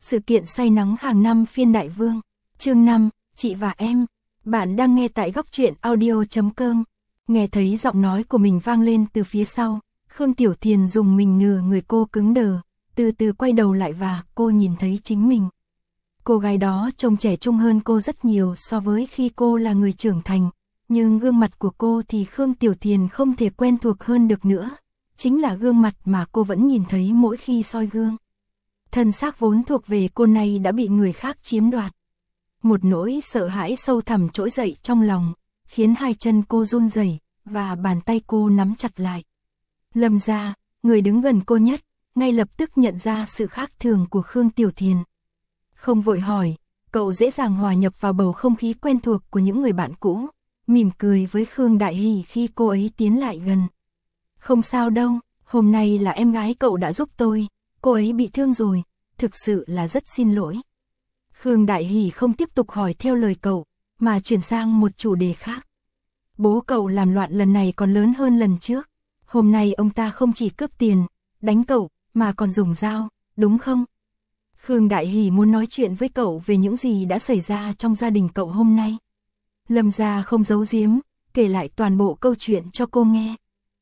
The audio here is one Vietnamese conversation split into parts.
Sự kiện say nắng hàng năm phiên Đại Vương. Chương 5, chị và em. Bạn đang nghe tại góc truyện audio.com. Nghe thấy giọng nói của mình vang lên từ phía sau, Khương Tiểu Thiền dùng mình nửa người cô cứng đờ, từ từ quay đầu lại và cô nhìn thấy chính mình. Cô gái đó trông trẻ trung hơn cô rất nhiều so với khi cô là người trưởng thành, nhưng gương mặt của cô thì Khương Tiểu Thiền không thể quen thuộc hơn được nữa. Chính là gương mặt mà cô vẫn nhìn thấy mỗi khi soi gương. Thân xác vốn thuộc về cô này đã bị người khác chiếm đoạt. Một nỗi sợ hãi sâu thẳm trỗi dậy trong lòng, khiến hai chân cô run rẩy và bàn tay cô nắm chặt lại. Lâm Gia, người đứng gần cô nhất, ngay lập tức nhận ra sự khác thường của Khương Tiểu Thiền. Không vội hỏi, cậu dễ dàng hòa nhập vào bầu không khí quen thuộc của những người bạn cũ, mỉm cười với Khương Đại Hỷ khi cô ấy tiến lại gần. Không sao đâu, hôm nay là em gái cậu đã giúp tôi, cô ấy bị thương rồi, thực sự là rất xin lỗi. Khương Đại Hỷ không tiếp tục hỏi theo lời cậu, mà chuyển sang một chủ đề khác. Bố cậu làm loạn lần này còn lớn hơn lần trước. Hôm nay ông ta không chỉ cướp tiền, đánh cậu, mà còn dùng dao, đúng không? Khương Đại Hỷ muốn nói chuyện với cậu về những gì đã xảy ra trong gia đình cậu hôm nay. Lâm Gia không giấu giếm, kể lại toàn bộ câu chuyện cho cô nghe.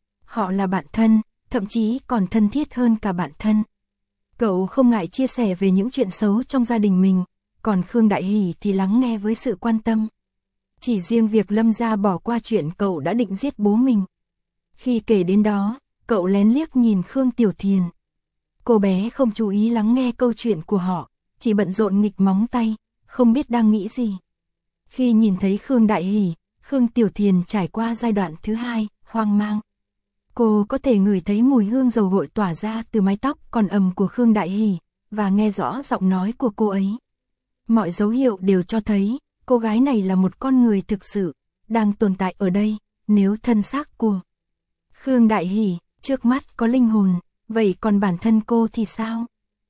Họ là bạn thân, thậm chí còn thân thiết hơn cả bạn thân. Cậu không ngại chia sẻ về những chuyện xấu trong gia đình mình, còn Khương Đại Hỷ thì lắng nghe với sự quan tâm. Chỉ riêng việc Lâm Gia bỏ qua chuyện cậu đã định giết bố mình. Khi kể đến đó, cậu lén liếc nhìn Khương Tiểu Thiền. Cô bé không chú ý lắng nghe câu chuyện của họ, chỉ bận rộn nghịch móng tay, không biết đang nghĩ gì. Khi nhìn thấy Khương Đại Hỷ, Khương Tiểu Thiền trải qua giai đoạn thứ hai, hoang mang. Cô có thể ngửi thấy mùi hương dầu gội tỏa ra từ mái tóc còn ẩm của Khương Đại Hỷ, và nghe rõ giọng nói của cô ấy. Mọi dấu hiệu đều cho thấy, cô gái này là một con người thực sự, đang tồn tại ở đây, nếu thân xác của Khương Đại Hỷ, trước mắt có linh hồn, vậy còn bản thân cô thì sao?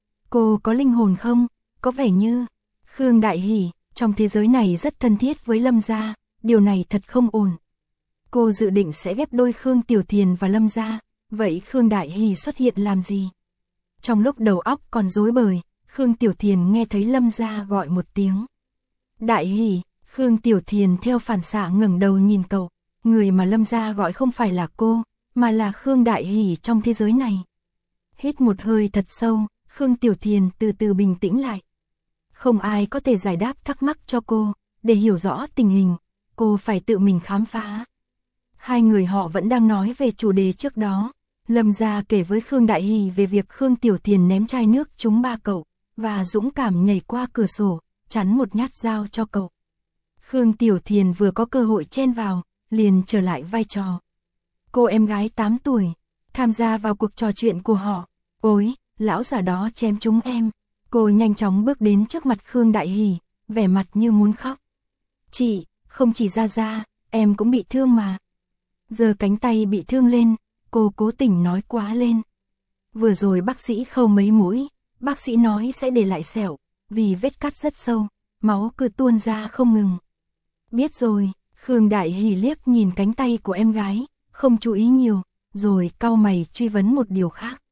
Cô có linh hồn không? Có vẻ như, Khương Đại Hỷ, trong thế giới này rất thân thiết với Lâm Gia, điều này thật không ổn. Cô dự định sẽ ghép đôi Khương Tiểu Thiền và Lâm Gia, vậy Khương Đại Hỷ xuất hiện làm gì? Trong lúc đầu óc còn rối bời, Khương Tiểu Thiền nghe thấy Lâm Gia gọi một tiếng. Đại Hỷ, Khương Tiểu Thiền theo phản xạ ngẩng đầu nhìn cậu, người mà Lâm Gia gọi không phải là cô, mà là Khương Đại Hỷ trong thế giới này. Hít một hơi thật sâu, Khương Tiểu Thiền từ từ bình tĩnh lại. Không ai có thể giải đáp thắc mắc cho cô, để hiểu rõ tình hình, cô phải tự mình khám phá. Hai người họ vẫn đang nói về chủ đề trước đó. Lâm Gia kể với Khương Đại Hỷ về việc Khương Tiểu Thiền ném chai nước trúng ba cậu, và dũng cảm nhảy qua cửa sổ, chắn một nhát dao cho cậu. Khương Tiểu Thiền vừa có cơ hội chen vào, liền trở lại vai trò cô em gái 8 tuổi, tham gia vào cuộc trò chuyện của họ. Ôi, lão già đó chém chúng em. Cô nhanh chóng bước đến trước mặt Khương Đại Hỷ, vẻ mặt như muốn khóc. Chị, không chỉ Gia, em cũng bị thương mà. Giờ cánh tay bị thương lên, cô cố tình nói quá lên. Vừa rồi bác sĩ khâu mấy mũi, bác sĩ nói sẽ để lại sẹo, vì vết cắt rất sâu, máu cứ tuôn ra không ngừng. Biết rồi, Khương Đại Hỷ liếc nhìn cánh tay của em gái, không chú ý nhiều, rồi cau mày truy vấn một điều khác.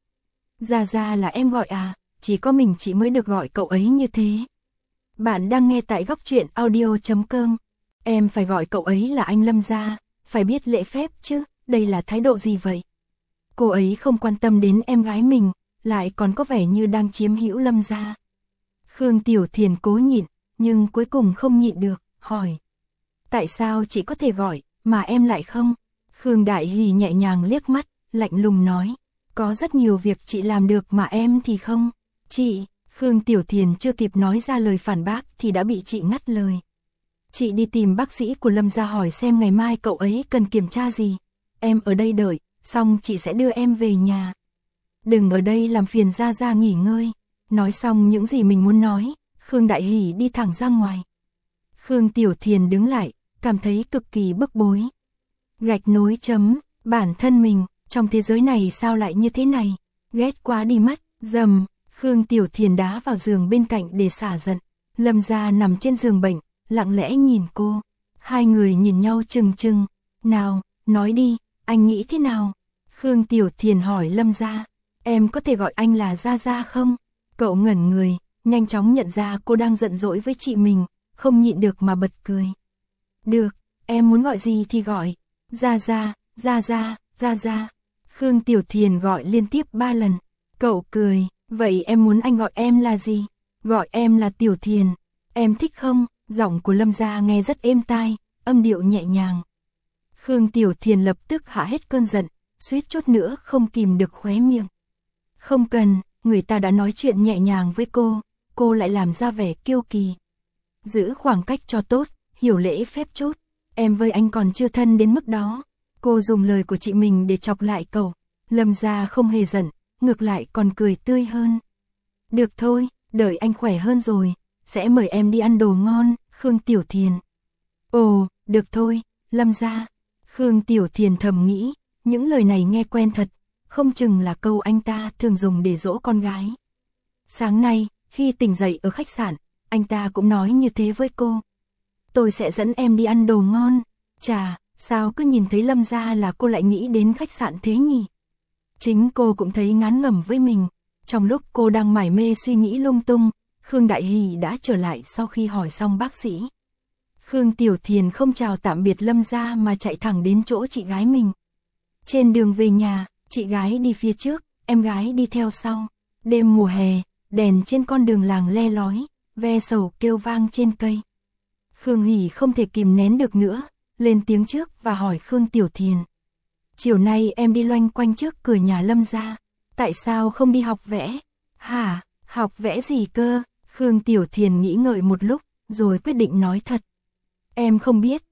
Gia là em gọi à, chỉ có mình chị mới được gọi cậu ấy như thế. Bạn đang nghe tại góc truyện audio.com. Em phải gọi cậu ấy là anh Lâm Gia, phải biết lễ phép chứ, đây là thái độ gì vậy? Cô ấy không quan tâm đến em gái mình, lại còn có vẻ như đang chiếm hữu Lâm Gia. Khương Tiểu Thiền cố nhịn, nhưng cuối cùng không nhịn được, hỏi. Tại sao chị có thể gọi, mà em lại không? Khương Đại Hỷ nhẹ nhàng liếc mắt, lạnh lùng nói. Có rất nhiều việc chị làm được mà em thì không. Chị, Khương Tiểu Thiền chưa kịp nói ra lời phản bác thì đã bị chị ngắt lời. Chị đi tìm bác sĩ của Lâm Gia hỏi xem ngày mai cậu ấy cần kiểm tra gì. Em ở đây đợi, xong chị sẽ đưa em về nhà. Đừng ở đây làm phiền Gia nghỉ ngơi. Nói xong những gì mình muốn nói, Khương Đại Hỷ đi thẳng ra ngoài. Khương Tiểu Thiền đứng lại, cảm thấy cực kỳ bức bối. Gạch nối chấm, bản thân mình, trong thế giới này sao lại như thế này, ghét quá đi mất, dầm, Khương Tiểu Thiền đá vào giường bên cạnh để xả giận. Lâm Gia nằm trên giường bệnh, lặng lẽ nhìn cô. Hai người nhìn nhau chừng chừng. Nào, nói đi, anh nghĩ thế nào? Khương Tiểu Thiền hỏi Lâm Gia. Em có thể gọi anh là Gia không? Cậu ngẩn người, nhanh chóng nhận ra cô đang giận dỗi với chị mình, không nhịn được mà bật cười. Được, em muốn gọi gì thì gọi. Gia Gia, Gia Gia, Gia Gia. Khương Tiểu Thiền gọi liên tiếp 3 lần. Cậu cười, vậy em muốn anh gọi em là gì? Gọi em là Tiểu Thiền. Em thích không? Giọng của Lâm Gia nghe rất êm tai, âm điệu nhẹ nhàng. Khương Tiểu Thiền lập tức hạ hết cơn giận, suýt chút nữa không kìm được khóe miệng. Không cần, người ta đã nói chuyện nhẹ nhàng với cô lại làm ra vẻ kiêu kỳ. Giữ khoảng cách cho tốt, hiểu lễ phép chút, em với anh còn chưa thân đến mức đó. Cô dùng lời của chị mình để chọc lại cậu. Lâm Gia không hề giận, ngược lại còn cười tươi hơn. Được thôi, đợi anh khỏe hơn rồi, sẽ mời em đi ăn đồ ngon. Khương Tiểu Thiền. Ồ, được thôi, Lâm Gia. Khương Tiểu Thiền thầm nghĩ, những lời này nghe quen thật, không chừng là câu anh ta thường dùng để dỗ con gái. Sáng nay, khi tỉnh dậy ở khách sạn, anh ta cũng nói như thế với cô. Tôi sẽ dẫn em đi ăn đồ ngon. Chà, sao cứ nhìn thấy Lâm Gia là cô lại nghĩ đến khách sạn thế nhỉ? Chính cô cũng thấy ngán ngẩm với mình. Trong lúc cô đang mải mê suy nghĩ lung tung, Khương Đại Hỷ đã trở lại sau khi hỏi xong bác sĩ. Khương Tiểu Thiền không chào tạm biệt Lâm Gia mà chạy thẳng đến chỗ chị gái mình. Trên đường về nhà, chị gái đi phía trước, em gái đi theo sau. Đêm mùa hè, đèn trên con đường làng le lói, ve sầu kêu vang trên cây. Khương Hỷ không thể kìm nén được nữa, lên tiếng trước và hỏi Khương Tiểu Thiền. Chiều nay em đi loanh quanh trước cửa nhà Lâm Gia, tại sao không đi học vẽ? Hả, học vẽ gì cơ? Khương Tiểu Thiền nghĩ ngợi một lúc, rồi quyết định nói thật. Em không biết,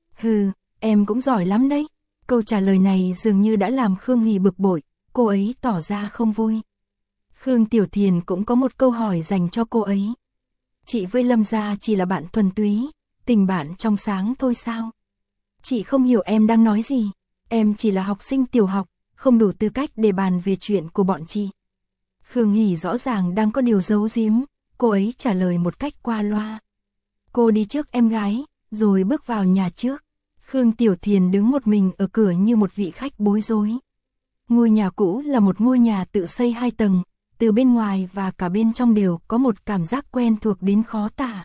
em cũng giỏi lắm đấy. Câu trả lời này dường như đã làm Khương Hỷ bực bội, cô ấy tỏ ra không vui. Khương Tiểu Thiền cũng có một câu hỏi dành cho cô ấy. Chị với Lâm Gia chỉ là bạn thuần túy, tình bạn trong sáng thôi sao? Chị không hiểu em đang nói gì, em chỉ là học sinh tiểu học, không đủ tư cách để bàn về chuyện của bọn chị. Khương Hỷ rõ ràng đang có điều giấu giếm, cô ấy trả lời một cách qua loa. Cô đi trước em gái, rồi bước vào nhà trước. Khương Tiểu Thiền đứng một mình ở cửa như một vị khách bối rối. Ngôi nhà cũ là một ngôi nhà tự xây 2 tầng, từ bên ngoài và cả bên trong đều có một cảm giác quen thuộc đến khó tả.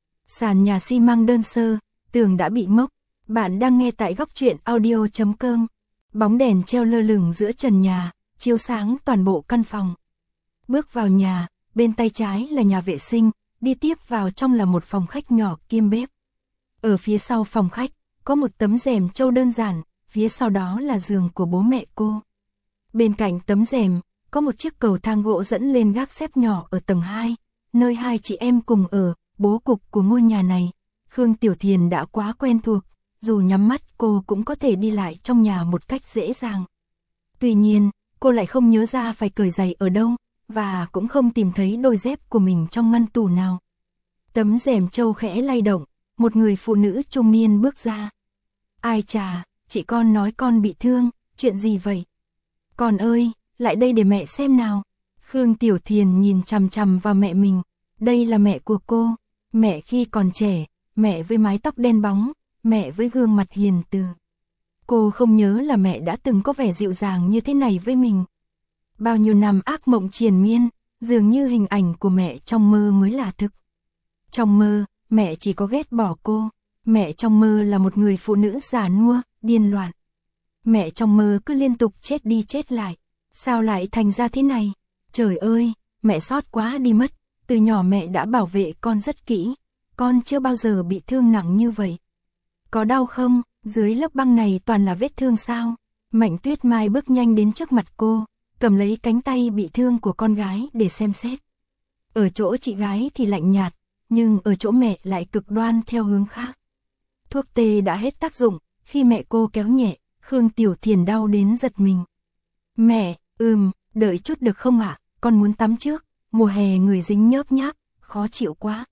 Sàn nhà xi măng đơn sơ, tường đã bị mốc. Bạn đang nghe tại Góc Truyện Audio.com. Bóng đèn treo lơ lửng giữa trần nhà, chiếu sáng toàn bộ căn phòng. Bước vào nhà, bên tay trái là nhà vệ sinh, đi tiếp vào trong là một phòng khách nhỏ kiêm bếp. Ở phía sau phòng khách, có một tấm rèm trâu đơn giản, phía sau đó là giường của bố mẹ cô. Bên cạnh tấm rèm, có một chiếc cầu thang gỗ dẫn lên gác xếp nhỏ ở tầng 2, nơi 2 chị em cùng ở. Bố cục của ngôi nhà này, Khương Tiểu Thiền đã quá quen thuộc, dù nhắm mắt cô cũng có thể đi lại trong nhà một cách dễ dàng. Tuy nhiên, cô lại không nhớ ra phải cởi giày ở đâu, và cũng không tìm thấy đôi dép của mình trong ngăn tủ nào. Tấm rèm trâu khẽ lay động, một người phụ nữ trung niên bước ra. Ai chà, chị con nói con bị thương, chuyện gì vậy? Con ơi, lại đây để mẹ xem nào. Khương Tiểu Thiền nhìn chằm chằm vào mẹ mình, đây là mẹ của cô. Mẹ khi còn trẻ, mẹ với mái tóc đen bóng, mẹ với gương mặt hiền từ. Cô không nhớ là mẹ đã từng có vẻ dịu dàng như thế này với mình. Bao nhiêu năm ác mộng triền miên, dường như hình ảnh của mẹ trong mơ mới là thực. Trong mơ, mẹ chỉ có ghét bỏ cô. Mẹ trong mơ là một người phụ nữ già nua, điên loạn. Mẹ trong mơ cứ liên tục chết đi chết lại. Sao lại thành ra thế này? Trời ơi, mẹ sót quá đi mất. Từ nhỏ mẹ đã bảo vệ con rất kỹ, con chưa bao giờ bị thương nặng như vậy. Có đau không? Dưới lớp băng này toàn là vết thương sao? Mạnh Tuyết Mai bước nhanh đến trước mặt cô, cầm lấy cánh tay bị thương của con gái để xem xét. Ở chỗ chị gái thì lạnh nhạt, nhưng ở chỗ mẹ lại cực đoan theo hướng khác. Thuốc tê đã hết tác dụng, khi mẹ cô kéo nhẹ, Khương Tiểu Thiền đau đến giật mình. Mẹ, đợi chút được không ạ? Con muốn tắm trước. Mùa hè người dính nhớp nháp, khó chịu quá.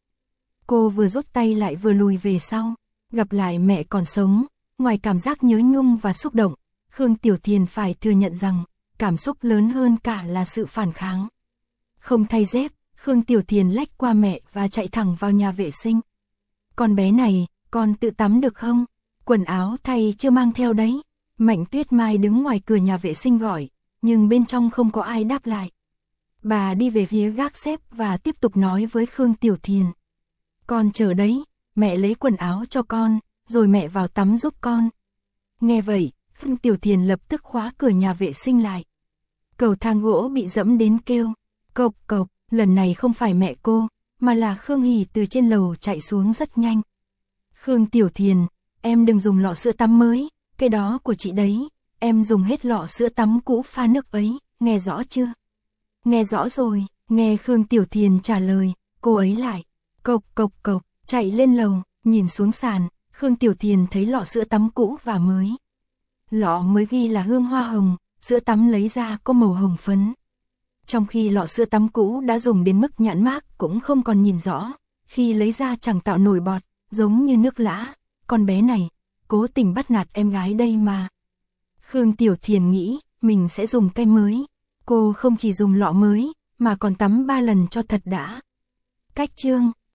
Cô vừa rút tay lại vừa lùi về sau, gặp lại mẹ còn sống, ngoài cảm giác nhớ nhung và xúc động, Khương Tiểu Thiền phải thừa nhận rằng, cảm xúc lớn hơn cả là sự phản kháng. Không thay dép, Khương Tiểu Thiền lách qua mẹ và chạy thẳng vào nhà vệ sinh. Con bé này, con tự tắm được không? Quần áo thay chưa mang theo đấy. Mạnh Tuyết Mai đứng ngoài cửa nhà vệ sinh gọi, nhưng bên trong không có ai đáp lại. Bà đi về phía gác xếp và tiếp tục nói với Khương Tiểu Thiền. Con chờ đấy, mẹ lấy quần áo cho con, rồi mẹ vào tắm giúp con. Nghe vậy, Khương Tiểu Thiền lập tức khóa cửa nhà vệ sinh lại. Cầu thang gỗ bị dẫm đến kêu, cộc cộc, lần này không phải mẹ cô, mà là Khương Hỷ từ trên lầu chạy xuống rất nhanh. Khương Tiểu Thiền, em đừng dùng lọ sữa tắm mới, cái đó của chị đấy, em dùng hết lọ sữa tắm cũ pha nước ấy, nghe rõ chưa? Nghe rõ rồi, nghe Khương Tiểu Thiền trả lời, cô ấy lại, cộc cộc cộc, chạy lên lầu, nhìn xuống sàn, Khương Tiểu Thiền thấy lọ sữa tắm cũ và mới. Lọ mới ghi là hương hoa hồng, sữa tắm lấy ra có màu hồng phấn. Trong khi lọ sữa tắm cũ đã dùng đến mức nhãn mác cũng không còn nhìn rõ, khi lấy ra chẳng tạo nổi bọt, giống như nước lã, con bé này, cố tình bắt nạt em gái đây mà. Khương Tiểu Thiền nghĩ, mình sẽ dùng cái mới. Cô không chỉ dùng lọ mới, mà còn tắm 3 lần cho thật đã. Cách chương